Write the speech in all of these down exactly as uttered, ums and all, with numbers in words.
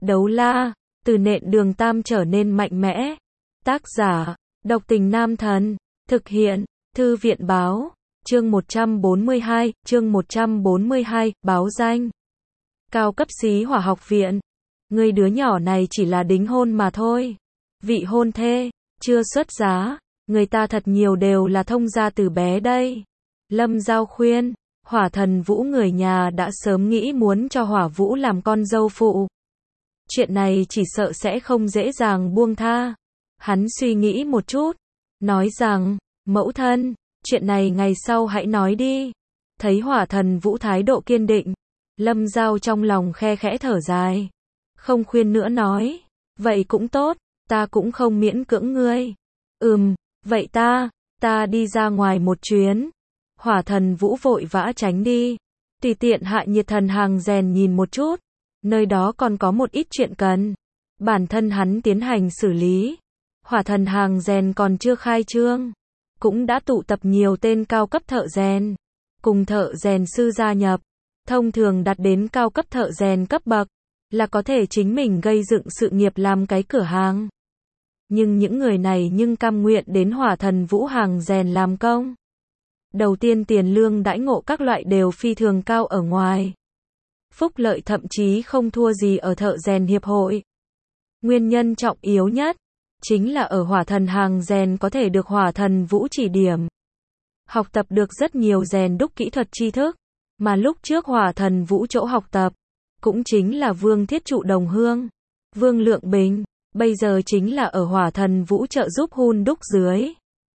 Đấu la, từ nện đường tam trở nên mạnh mẽ. Tác giả, độc tình nam thần. Thực hiện, thư viện báo. Chương một trăm bốn mươi hai, chương một trăm bốn mươi hai, báo danh. Cao cấp xí hỏa học viện. Người đứa nhỏ này chỉ là đính hôn mà thôi. Vị hôn thê, chưa xuất giá. Người ta thật nhiều đều là thông gia từ bé đây. Lâm Giao khuyên, Hỏa Thần Vũ người nhà đã sớm nghĩ muốn cho Hỏa Vũ làm con dâu phụ. Chuyện này chỉ sợ sẽ không dễ dàng buông tha. Hắn suy nghĩ một chút, nói rằng, mẫu thân, chuyện này ngày sau hãy nói đi. Thấy Hỏa Thần Vũ thái độ kiên định, Lâm Giao trong lòng khe khẽ thở dài. Không khuyên nữa nói, vậy cũng tốt, ta cũng không miễn cưỡng ngươi. Ừm, vậy ta, ta đi ra ngoài một chuyến. Hỏa Thần Vũ vội vã tránh đi, tùy tiện Hạ Nhiệt Thần hàng rèn nhìn một chút, nơi đó còn có một ít chuyện cần bản thân hắn tiến hành xử lý. Hỏa Thần hàng rèn còn chưa khai trương, cũng đã tụ tập nhiều tên cao cấp thợ rèn, cùng thợ rèn sư gia nhập. Thông thường đạt đến cao cấp thợ rèn cấp bậc, là có thể chính mình gây dựng sự nghiệp làm cái cửa hàng. Nhưng những người này nhưng cam nguyện đến Hỏa Thần Vũ hàng rèn làm công. Đầu tiên tiền lương đãi ngộ các loại đều phi thường cao ở ngoài. Phúc lợi thậm chí không thua gì ở thợ rèn hiệp hội. Nguyên nhân trọng yếu nhất, chính là ở Hỏa Thần hàng rèn có thể được Hỏa Thần Vũ chỉ điểm. Học tập được rất nhiều rèn đúc kỹ thuật tri thức, mà lúc trước Hỏa Thần Vũ chỗ học tập, cũng chính là Vương Thiết Trụ Đồng Hương, Vương Lượng Bình, bây giờ chính là ở Hỏa Thần Vũ trợ giúp hun đúc dưới.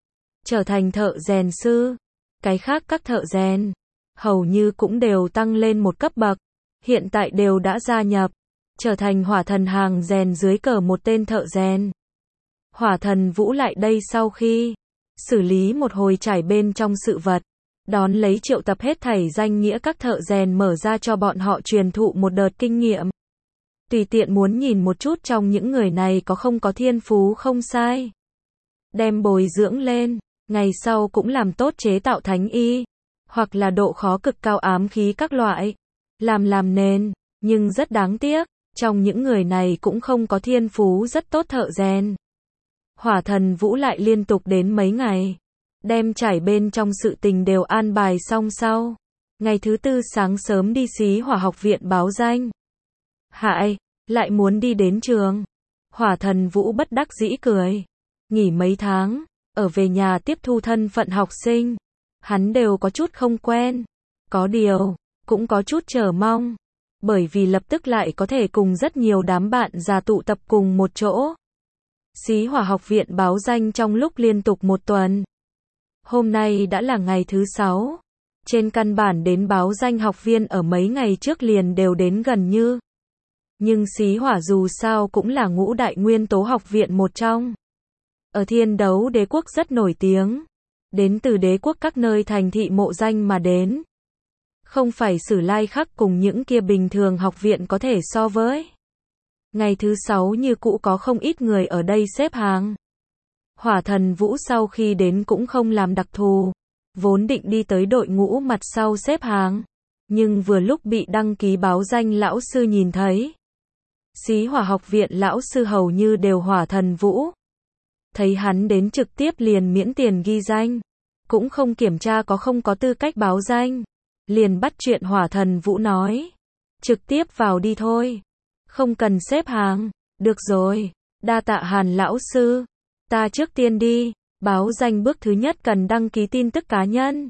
Trở thành thợ rèn sư. Cái khác các thợ rèn, hầu như cũng đều tăng lên một cấp bậc, hiện tại đều đã gia nhập, trở thành Hỏa Thần hàng rèn dưới cờ một tên thợ rèn. Hỏa Thần Vũ lại đây sau khi xử lý một hồi trải bên trong sự vật, đón lấy triệu tập hết thảy danh nghĩa các thợ rèn mở ra cho bọn họ truyền thụ một đợt kinh nghiệm. Tùy tiện muốn nhìn một chút trong những người này có không có thiên phú không sai. Đem bồi dưỡng lên. Ngày sau cũng làm tốt chế tạo thánh y, hoặc là độ khó cực cao ám khí các loại, làm làm nền, nhưng rất đáng tiếc, trong những người này cũng không có thiên phú rất tốt thợ rèn. Hỏa Thần Vũ lại liên tục đến mấy ngày, đem trải bên trong sự tình đều an bài xong sau. Ngày thứ tư sáng sớm đi xí hỏa học viện báo danh. Hại, lại muốn đi đến trường. Hỏa Thần Vũ bất đắc dĩ cười. Nghỉ mấy tháng. Ở về nhà tiếp thu thân phận học sinh, hắn đều có chút không quen, có điều, cũng có chút chờ mong, bởi vì lập tức lại có thể cùng rất nhiều đám bạn già tụ tập cùng một chỗ. Xí hỏa học viện báo danh trong lúc liên tục một tuần. Hôm nay đã là ngày thứ sáu, trên căn bản đến báo danh học viên ở mấy ngày trước liền đều đến gần như. Nhưng xí hỏa dù sao cũng là ngũ đại nguyên tố học viện một trong. Ở Thiên Đấu Đế quốc rất nổi tiếng, đến từ đế quốc các nơi thành thị mộ danh mà đến. Không phải Sử Lai Khắc cùng những kia bình thường học viện có thể so với. Ngày thứ sáu như cũ có không ít người ở đây xếp hàng. Hỏa Thần Vũ sau khi đến cũng không làm đặc thù, vốn định đi tới đội ngũ mặt sau xếp hàng, nhưng vừa lúc bị đăng ký báo danh lão sư nhìn thấy. Xí hỏa học viện lão sư hầu như đều Hỏa Thần Vũ. Thấy hắn đến trực tiếp liền miễn tiền ghi danh, cũng không kiểm tra có không có tư cách báo danh, liền bắt chuyện Hỏa Thần Vũ nói, trực tiếp vào đi thôi, không cần xếp hàng. Được rồi, đa tạ Hàn lão sư, ta trước tiên đi. Báo danh bước thứ nhất cần đăng ký tin tức cá nhân,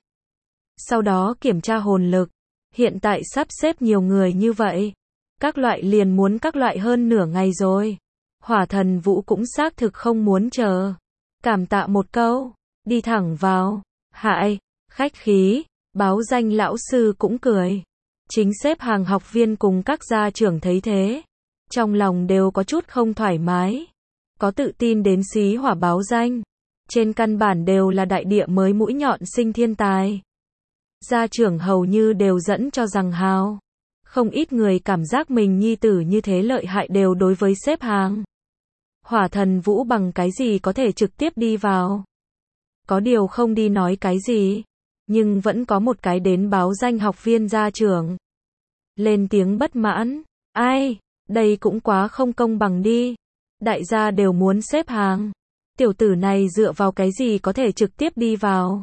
sau đó kiểm tra hồn lực. Hiện tại sắp xếp nhiều người như vậy, các loại liền muốn các loại hơn nửa ngày rồi. Hỏa Thần Vũ cũng xác thực không muốn chờ, cảm tạ một câu, đi thẳng vào. Hại, khách khí. Báo danh lão sư cũng cười. Chính xếp hàng học viên cùng các gia trưởng thấy thế, trong lòng đều có chút không thoải mái. Có tự tin đến xí hỏa báo danh, trên căn bản đều là đại địa mới mũi nhọn sinh thiên tài. Gia trưởng hầu như đều dẫn cho rằng hào. Không ít người cảm giác mình nhi tử như thế lợi hại đều đối với xếp hàng. Hỏa Thần Vũ bằng cái gì có thể trực tiếp đi vào? Có điều không đi nói cái gì, nhưng vẫn có một cái đến báo danh học viên gia trưởng. Lên tiếng bất mãn, ai, Đây cũng quá không công bằng đi. Đại gia đều muốn xếp hàng. Tiểu tử này dựa vào cái gì có thể trực tiếp đi vào?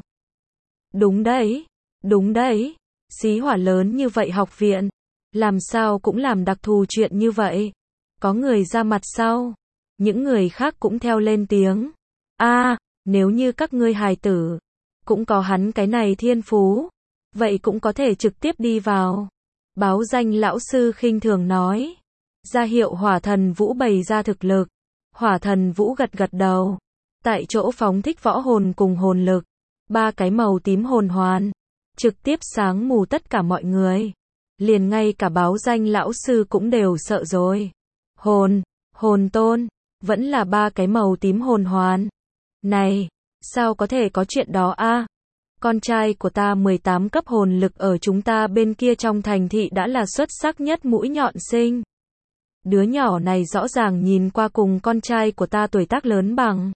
Đúng đấy, đúng đấy. Xí hỏa lớn như vậy học viện, làm sao cũng làm đặc thù chuyện như vậy. Có người ra mặt sau, những người khác cũng theo lên tiếng. A, à, nếu như các ngươi hài tử cũng có hắn cái này thiên phú, vậy cũng có thể trực tiếp đi vào. Báo danh lão sư khinh thường nói, ra hiệu Hỏa Thần Vũ bày ra thực lực. Hỏa Thần Vũ gật gật đầu, tại chỗ phóng thích võ hồn cùng hồn lực, ba cái màu tím hồn hoàn, trực tiếp sáng mù tất cả mọi người. Liền ngay cả báo danh lão sư cũng đều sợ rồi. Hồn, hồn tôn, vẫn là ba cái màu tím hồn hoàn. Này, sao có thể có chuyện đó a? Con trai của ta mười tám cấp hồn lực ở chúng ta bên kia trong thành thị đã là xuất sắc nhất mũi nhọn sinh. Đứa nhỏ này rõ ràng nhìn qua cùng con trai của ta tuổi tác lớn bằng.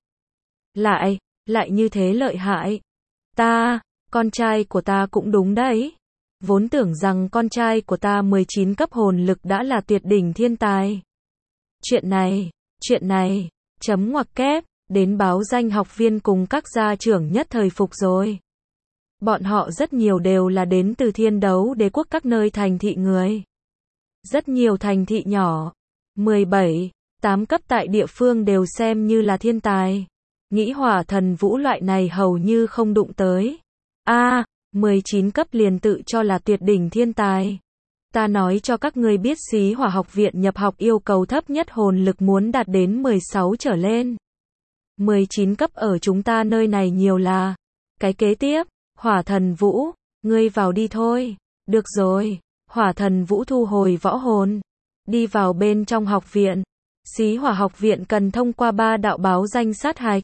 Lại, lại như thế lợi hại. Ta, con trai của ta cũng đúng đấy. Vốn tưởng rằng con trai của ta mười chín cấp hồn lực đã là tuyệt đỉnh thiên tài. Chuyện này, chuyện này, chấm ngoặc kép, đến báo danh học viên cùng các gia trưởng nhất thời phục rồi. Bọn họ rất nhiều đều là đến từ Thiên Đấu Đế quốc các nơi thành thị người. Rất nhiều thành thị nhỏ, mười bảy, tám cấp tại địa phương đều xem như là thiên tài. Nghĩ Hỏa Thần Vũ loại này hầu như không đụng tới. A, à, mười chín cấp liền tự cho là tuyệt đỉnh thiên tài. Ta nói cho các ngươi biết Xí Hỏa học viện nhập học yêu cầu thấp nhất hồn lực muốn đạt đến mười sáu trở lên. mười chín cấp ở chúng ta nơi này nhiều là. Cái kế tiếp, Hỏa Thần Vũ, ngươi vào đi thôi. Được rồi, Hỏa Thần Vũ thu hồi võ hồn, đi vào bên trong học viện. Xí Hỏa học viện cần thông qua ba đạo báo danh sát hạch,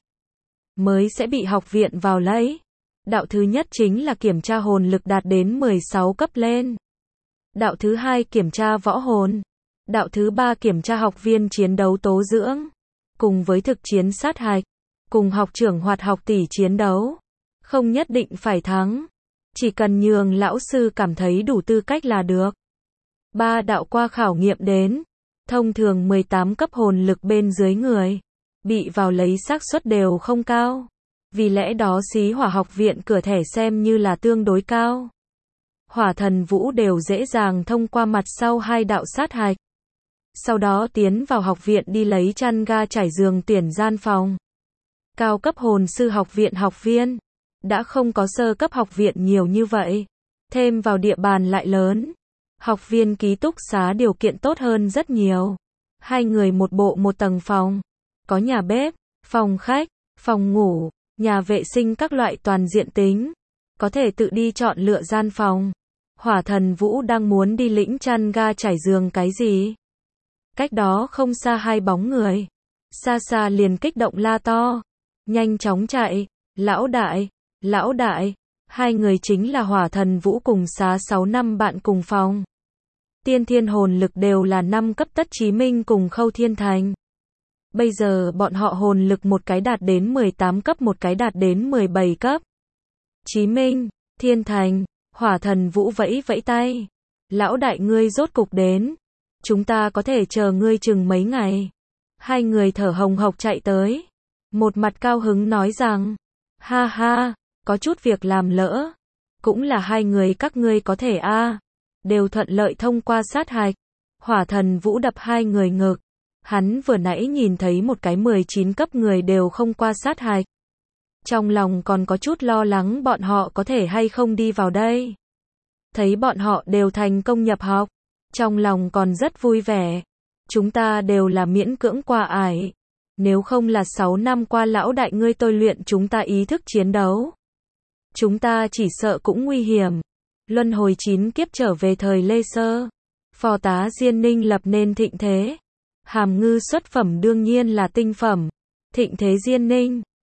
mới sẽ bị học viện vào lấy. Đạo thứ nhất chính là kiểm tra hồn lực đạt đến mười sáu cấp lên. Đạo thứ hai kiểm tra võ hồn. Đạo thứ ba kiểm tra học viên chiến đấu tố dưỡng. Cùng với thực chiến sát hạch. Cùng học trưởng hoạt học tỷ chiến đấu. Không nhất định phải thắng. Chỉ cần nhường lão sư cảm thấy đủ tư cách là được. Ba đạo qua khảo nghiệm đến. Thông thường mười tám cấp hồn lực bên dưới người. Bị vào lấy xác suất đều không cao. Vì lẽ đó Xí Hỏa học viện cửa thẻ xem như là tương đối cao. Hỏa Thần Vũ đều dễ dàng thông qua mặt sau hai đạo sát hạch. Sau đó tiến vào học viện đi lấy chăn ga trải giường tuyển gian phòng. Cao cấp hồn sư học viện học viên. Đã không có sơ cấp học viện nhiều như vậy. Thêm vào địa bàn lại lớn. Học viên ký túc xá điều kiện tốt hơn rất nhiều. Hai người một bộ một tầng phòng. Có nhà bếp, phòng khách, phòng ngủ, nhà vệ sinh các loại toàn diện tính. Có thể tự đi chọn lựa gian phòng. Hỏa Thần Vũ đang muốn đi lĩnh chăn ga trải giường cái gì? Cách đó không xa hai bóng người. Xa xa liền kích động la to. Nhanh chóng chạy. Lão đại, lão đại. Hai người chính là Hỏa Thần Vũ cùng xá sáu năm bạn cùng phòng. Tiên thiên hồn lực đều là năm cấp Tất Chí Minh cùng Khâu Thiên Thành. Bây giờ bọn họ hồn lực một cái đạt đến mười tám cấp một cái đạt đến mười bảy cấp. Chí Minh, Thiên Thành, Hỏa Thần Vũ vẫy vẫy tay. Lão đại ngươi rốt cục đến. Chúng ta có thể chờ ngươi chừng mấy ngày. Hai người thở hồng hộc chạy tới. Một mặt cao hứng nói rằng. Ha ha, có chút việc làm lỡ. Cũng là hai người các ngươi có thể a à, đều thuận lợi thông qua sát hạch. Hỏa Thần Vũ đập hai người ngực. Hắn vừa nãy nhìn thấy một cái mười chín cấp người đều không qua sát hạch. Trong lòng còn có chút lo lắng bọn họ có thể hay không đi vào đây. Thấy bọn họ đều thành công nhập học. Trong lòng còn rất vui vẻ. Chúng ta đều là miễn cưỡng qua ải. Nếu không là sáu năm qua lão đại ngươi tôi luyện chúng ta ý thức chiến đấu. Chúng ta chỉ sợ cũng nguy hiểm. Luân hồi chín kiếp trở về thời Lê Sơ. Phò tá Diên Ninh lập nên thịnh thế. Hàm ngư xuất phẩm đương nhiên là tinh phẩm. Thịnh thế Diên Ninh.